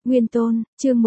Nguyên Tôn, chương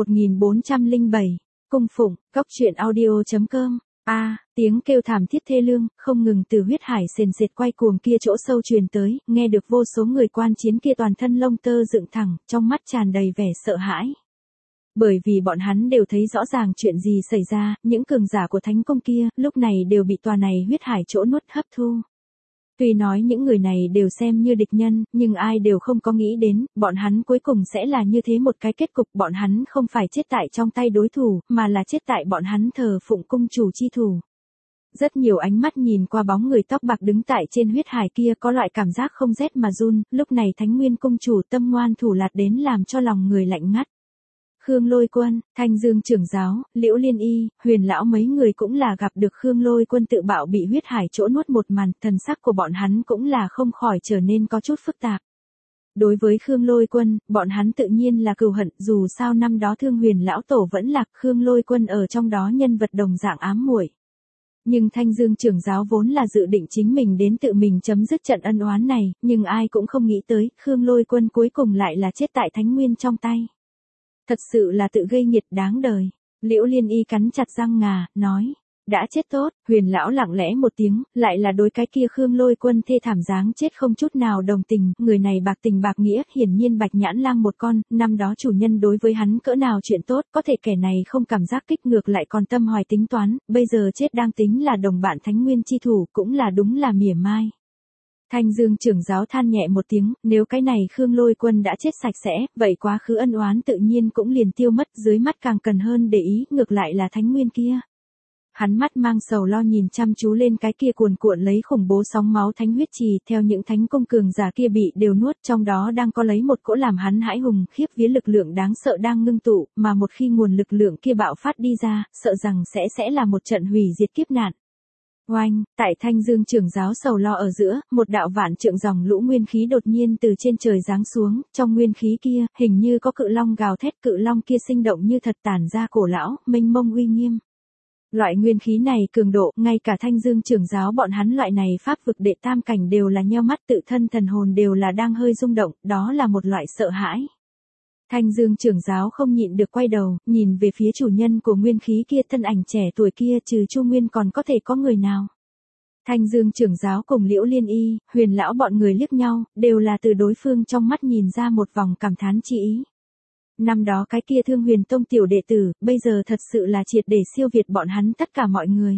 1407, Cung Phụng, Cốc truyện audio.com. Tiếng kêu thảm thiết thê lương, không ngừng từ huyết hải sền sệt quay cuồng kia chỗ sâu truyền tới, nghe được vô số người quan chiến kia toàn thân lông tơ dựng thẳng, trong mắt tràn đầy vẻ sợ hãi. Bởi vì bọn hắn đều thấy rõ ràng chuyện gì xảy ra, những cường giả của thánh công kia, lúc này đều bị tòa này huyết hải chỗ nuốt hấp thu. Tuy nói những người này đều xem như địch nhân, nhưng ai đều không có nghĩ đến, bọn hắn cuối cùng sẽ là như thế một cái kết cục, bọn hắn không phải chết tại trong tay đối thủ, mà là chết tại bọn hắn thờ phụng cung chủ chi thủ. Rất nhiều ánh mắt nhìn qua bóng người tóc bạc đứng tại trên huyết hải kia có loại cảm giác không rét mà run, lúc này Thánh Nguyên cung chủ tâm ngoan thủ lạt đến làm cho lòng người lạnh ngắt. Khương Lôi Quân, Thanh Dương trưởng giáo, Liễu Liên Y, Huyền lão mấy người cũng là gặp được Khương Lôi Quân tự bạo bị huyết hải chỗ nuốt một màn, thần sắc của bọn hắn cũng là không khỏi trở nên có chút phức tạp. Đối với Khương Lôi Quân, bọn hắn tự nhiên là cừu hận, dù sao năm đó Thương Huyền lão tổ vẫn lạc, Khương Lôi Quân ở trong đó nhân vật đồng dạng ám muội. Nhưng Thanh Dương trưởng giáo vốn là dự định chính mình đến tự mình chấm dứt trận ân oán này, nhưng ai cũng không nghĩ tới, Khương Lôi Quân cuối cùng lại là chết tại Thánh Nguyên trong tay. Thật sự là tự gây nghiệt đáng đời. Liễu Liên Y cắn chặt răng ngà, nói. Đã chết tốt, Huyền lão lặng lẽ một tiếng, lại là đối cái kia Khương Lôi Quân thê thảm dáng chết không chút nào đồng tình, người này bạc tình bạc nghĩa, hiển nhiên Bạch Nhãn Lang một con, năm đó chủ nhân đối với hắn cỡ nào chuyện tốt, có thể kẻ này không cảm giác kích ngược lại còn tâm hoài tính toán, bây giờ chết đang tính là đồng bạn Thánh Nguyên chi thủ, cũng là đúng là mỉa mai. Thanh Dương trưởng giáo than nhẹ một tiếng, nếu cái này Khương Lôi Quân đã chết sạch sẽ, vậy quá khứ ân oán tự nhiên cũng liền tiêu mất, dưới mắt càng cần hơn để ý, ngược lại là Thánh Nguyên kia. Hắn mắt mang sầu lo nhìn chăm chú lên cái kia cuồn cuộn lấy khủng bố sóng máu thánh huyết trì, theo những thánh công cường giả kia bị đều nuốt, trong đó đang có lấy một cỗ làm hắn hãi hùng khiếp vía lực lượng đáng sợ đang ngưng tụ, mà một khi nguồn lực lượng kia bạo phát đi ra, sợ rằng sẽ là một trận hủy diệt kiếp nạn. Oanh, tại Thanh Dương trưởng giáo sầu lo ở giữa, một đạo vạn trượng dòng lũ nguyên khí đột nhiên từ trên trời giáng xuống, trong nguyên khí kia, hình như có cự long gào thét, cự long kia sinh động như thật tản ra cổ lão, mênh mông uy nghiêm. Loại nguyên khí này cường độ, ngay cả Thanh Dương trưởng giáo bọn hắn loại này pháp vực đệ tam cảnh đều là nheo mắt, tự thân thần hồn đều là đang hơi rung động, đó là một loại sợ hãi. Thanh Dương trưởng giáo không nhịn được quay đầu, nhìn về phía chủ nhân của nguyên khí kia, thân ảnh trẻ tuổi kia, trừ Chu Nguyên còn có thể có người nào. Thanh Dương trưởng giáo cùng Liễu Liên Y, Huyền lão bọn người liếc nhau, đều là từ đối phương trong mắt nhìn ra một vòng cảm thán chi ý. Năm đó cái kia Thương Huyền tông tiểu đệ tử, bây giờ thật sự là triệt để siêu việt bọn hắn tất cả mọi người.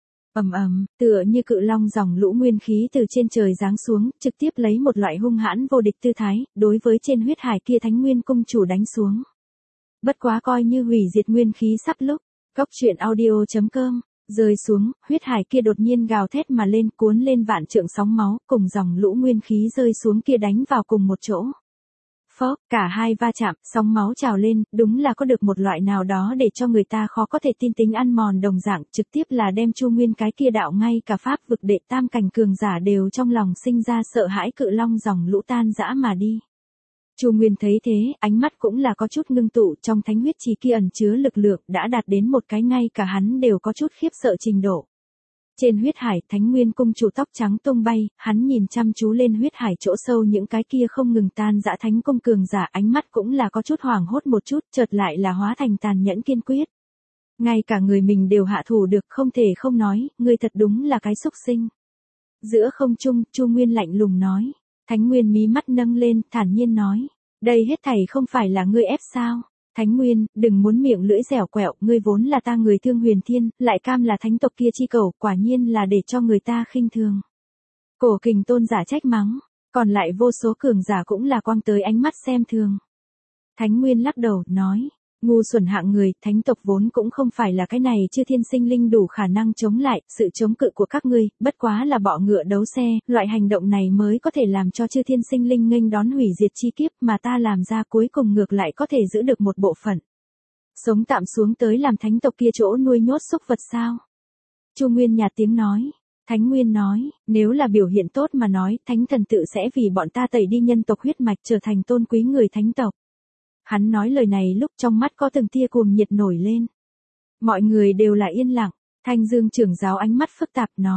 Tựa như cự long dòng lũ nguyên khí từ trên trời giáng xuống, trực tiếp lấy một loại hung hãn vô địch tư thái, đối với trên huyết hải kia Thánh Nguyên cung chủ đánh xuống. Bất quá coi như hủy diệt nguyên khí sắp lúc, Cốc truyện audio.com, rơi xuống, huyết hải kia đột nhiên gào thét mà lên, cuốn lên vạn trượng sóng máu, cùng dòng lũ nguyên khí rơi xuống kia đánh vào cùng một chỗ. Phốc, cả hai va chạm, sóng máu trào lên, đúng là có được một loại nào đó để cho người ta khó có thể tin tính ăn mòn đồng dạng, trực tiếp là đem Chu Nguyên cái kia đạo ngay cả pháp vực đệ tam cảnh cường giả đều trong lòng sinh ra sợ hãi, cự long dòng lũ tan dã mà đi. Chu Nguyên thấy thế, ánh mắt cũng là có chút ngưng tụ, trong thánh huyết trì kia ẩn chứa lực lượng đã đạt đến một cái ngay cả hắn đều có chút khiếp sợ trình độ. Trên huyết hải, Thánh Nguyên cung chủ tóc trắng tung bay, hắn nhìn chăm chú lên huyết hải chỗ sâu những cái kia không ngừng tan dã thánh công cường giả, ánh mắt cũng là có chút hoảng hốt một chút, chợt lại là hóa thành tàn nhẫn kiên quyết. Ngay cả người mình đều hạ thủ được, không thể không nói, ngươi thật đúng là cái xúc sinh. Giữa không trung, Chu Nguyên lạnh lùng nói. Thánh Nguyên mí mắt nâng lên, thản nhiên nói. Đây hết thảy không phải là ngươi ép sao? Thánh Nguyên, đừng muốn miệng lưỡi dẻo quẹo, ngươi vốn là ta người Thương Huyền Thiên, lại cam là thánh tộc kia chi cầu, quả nhiên là để cho người ta khinh thường. Cổ Kình tôn giả trách mắng, còn lại vô số cường giả cũng là quang tới ánh mắt xem thường. Thánh Nguyên lắc đầu, nói, ngu xuẩn hạng người, thánh tộc vốn cũng không phải là cái này chư thiên sinh linh đủ khả năng chống lại, sự chống cự của các ngươi, bất quá là bọ ngựa đấu xe, loại hành động này mới có thể làm cho chư thiên sinh linh nghênh đón hủy diệt chi kiếp, mà ta làm ra cuối cùng ngược lại có thể giữ được một bộ phận. Sống tạm xuống tới làm thánh tộc kia chỗ nuôi nhốt súc vật sao? Chu Nguyên nhạt tiếng nói. Thánh Nguyên nói, nếu là biểu hiện tốt mà nói, thánh thần tự sẽ vì bọn ta tẩy đi nhân tộc huyết mạch trở thành tôn quý người thánh tộc. Hắn nói lời này lúc trong mắt có từng tia cuồng nhiệt nổi lên. Mọi người đều là yên lặng, Thanh Dương trưởng giáo ánh mắt phức tạp nói.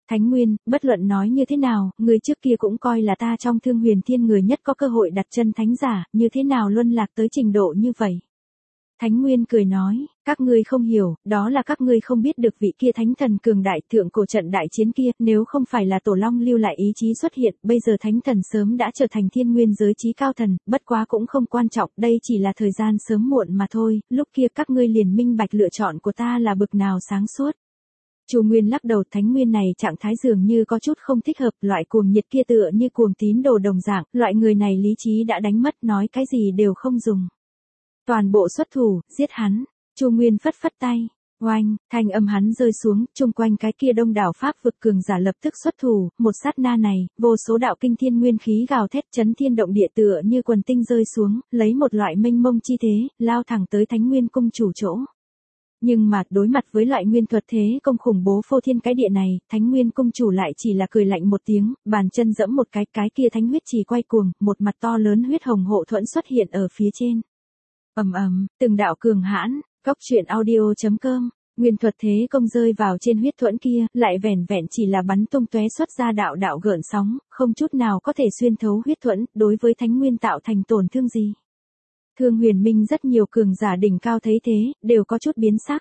Thánh Nguyên, bất luận nói như thế nào, người trước kia cũng coi là ta trong Thương Huyền Thiên người nhất có cơ hội đặt chân thánh giả, như thế nào luân lạc tới trình độ như vậy. Thánh Nguyên cười nói, các ngươi không hiểu, đó là các ngươi không biết được vị kia thánh thần cường đại thượng cổ trận đại chiến kia, nếu không phải là Tổ Long lưu lại ý chí xuất hiện, bây giờ thánh thần sớm đã trở thành thiên nguyên giới chí cao thần, bất quá cũng không quan trọng, đây chỉ là thời gian sớm muộn mà thôi, lúc kia các ngươi liền minh bạch lựa chọn của ta là bực nào sáng suốt. Chu Nguyên lắc đầu, Thánh Nguyên này trạng thái dường như có chút không thích hợp, loại cuồng nhiệt kia tựa như cuồng tín đồ đồng dạng, loại người này lý trí đã đánh mất, nói cái gì đều không dùng. Toàn bộ xuất thủ, giết hắn. Chu Nguyên phất phất tay. Oanh, thanh âm hắn rơi xuống, chung quanh cái kia đông đảo pháp vực cường giả lập tức xuất thủ, một sát na này, vô số đạo kinh thiên nguyên khí gào thét chấn thiên động địa tựa như quần tinh rơi xuống, lấy một loại mênh mông chi thế, lao thẳng tới Thánh Nguyên cung chủ chỗ. Nhưng mà, đối mặt với loại nguyên thuật thế công khủng bố phô thiên cái địa này, Thánh Nguyên cung chủ lại chỉ là cười lạnh một tiếng, bàn chân dẫm một cái kia thánh huyết trì quay cuồng, một mặt to lớn huyết hồng hộ thuẫn xuất hiện ở phía trên. Ầm ầm, từng đạo cường hãn, Cốc Truyện Audio.com, nguyên thuật thế công rơi vào trên huyết thuẫn kia, lại vẻn vẹn chỉ là bắn tung tóe xuất ra đạo đạo gợn sóng, không chút nào có thể xuyên thấu huyết thuẫn, đối với Thánh Nguyên tạo thành tổn thương gì. Thương Huyền Minh rất nhiều cường giả đỉnh cao thấy thế, đều có chút biến sắc.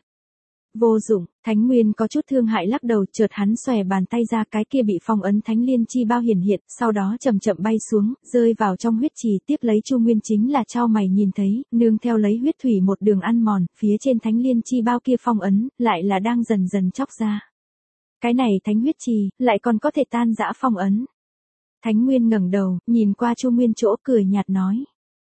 Vô dụng, Thánh Nguyên có chút thương hại lắc đầu, chợt hắn xòe bàn tay ra, cái kia bị phong ấn thánh liên chi bao hiển hiện, sau đó chậm chậm bay xuống, rơi vào trong huyết trì, tiếp lấy Chu Nguyên chính là chau mày nhìn thấy, nương theo lấy huyết thủy một đường ăn mòn, phía trên thánh liên chi bao kia phong ấn, lại là đang dần dần chóc ra. Cái này thánh huyết trì, lại còn có thể tan rã phong ấn. Thánh Nguyên ngẩng đầu, nhìn qua Chu Nguyên chỗ cười nhạt nói.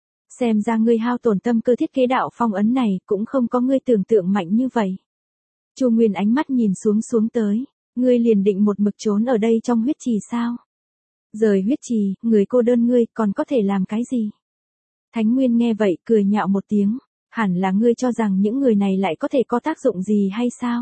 Xem ra ngươi hao tổn tâm cơ thiết kế đạo phong ấn này, cũng không có ngươi tưởng tượng mạnh như vậy. Chu Nguyên ánh mắt nhìn xuống tới, ngươi liền định một mực trốn ở đây trong huyết trì sao? Rời huyết trì, người cô đơn ngươi còn có thể làm cái gì? Thánh Nguyên nghe vậy cười nhạo một tiếng, hẳn là ngươi cho rằng những người này lại có thể có tác dụng gì hay sao?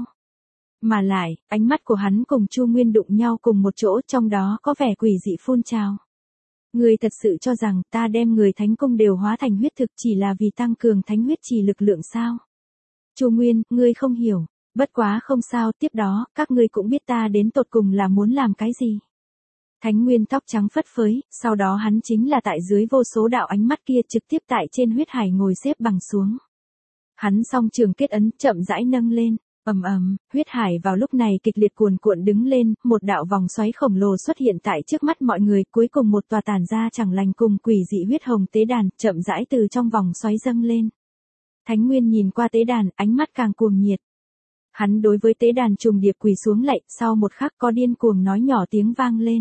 Mà lại, ánh mắt của hắn cùng Chu Nguyên đụng nhau cùng một chỗ, trong đó có vẻ quỷ dị phun trào. Ngươi thật sự cho rằng ta đem người thánh cung đều hóa thành huyết thực chỉ là vì tăng cường thánh huyết trì lực lượng sao? Chu Nguyên, ngươi không hiểu. Bất quá không sao, tiếp đó, các ngươi cũng biết ta đến tột cùng là muốn làm cái gì. Thánh Nguyên tóc trắng phất phới, sau đó hắn chính là tại dưới vô số đạo ánh mắt kia trực tiếp tại trên huyết hải ngồi xếp bằng xuống. Hắn song trường kết ấn, chậm rãi nâng lên, ầm ầm, huyết hải vào lúc này kịch liệt cuồn cuộn đứng lên, một đạo vòng xoáy khổng lồ xuất hiện tại trước mắt mọi người, cuối cùng một tòa tản ra chẳng lành cùng quỷ dị huyết hồng tế đàn, chậm rãi từ trong vòng xoáy dâng lên. Thánh Nguyên nhìn qua tế đàn, ánh mắt càng cuồng nhiệt. Hắn đối với tế đàn trùng điệp quỳ xuống lạy, sau một khắc có điên cuồng nói nhỏ tiếng vang lên.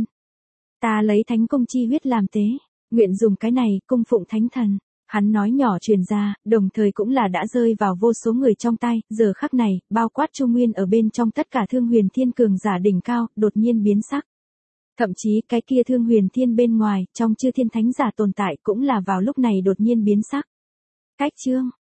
Ta lấy thánh công chi huyết làm tế, nguyện dùng cái này cung phụng thánh thần. Hắn nói nhỏ truyền ra, đồng thời cũng là đã rơi vào vô số người trong tay, giờ khắc này, bao quát Chu Nguyên ở bên trong tất cả Thương Huyền Thiên cường giả đỉnh cao, đột nhiên biến sắc. Thậm chí cái kia Thương Huyền Thiên bên ngoài, trong chư thiên thánh giả tồn tại cũng là vào lúc này đột nhiên biến sắc. Cách chương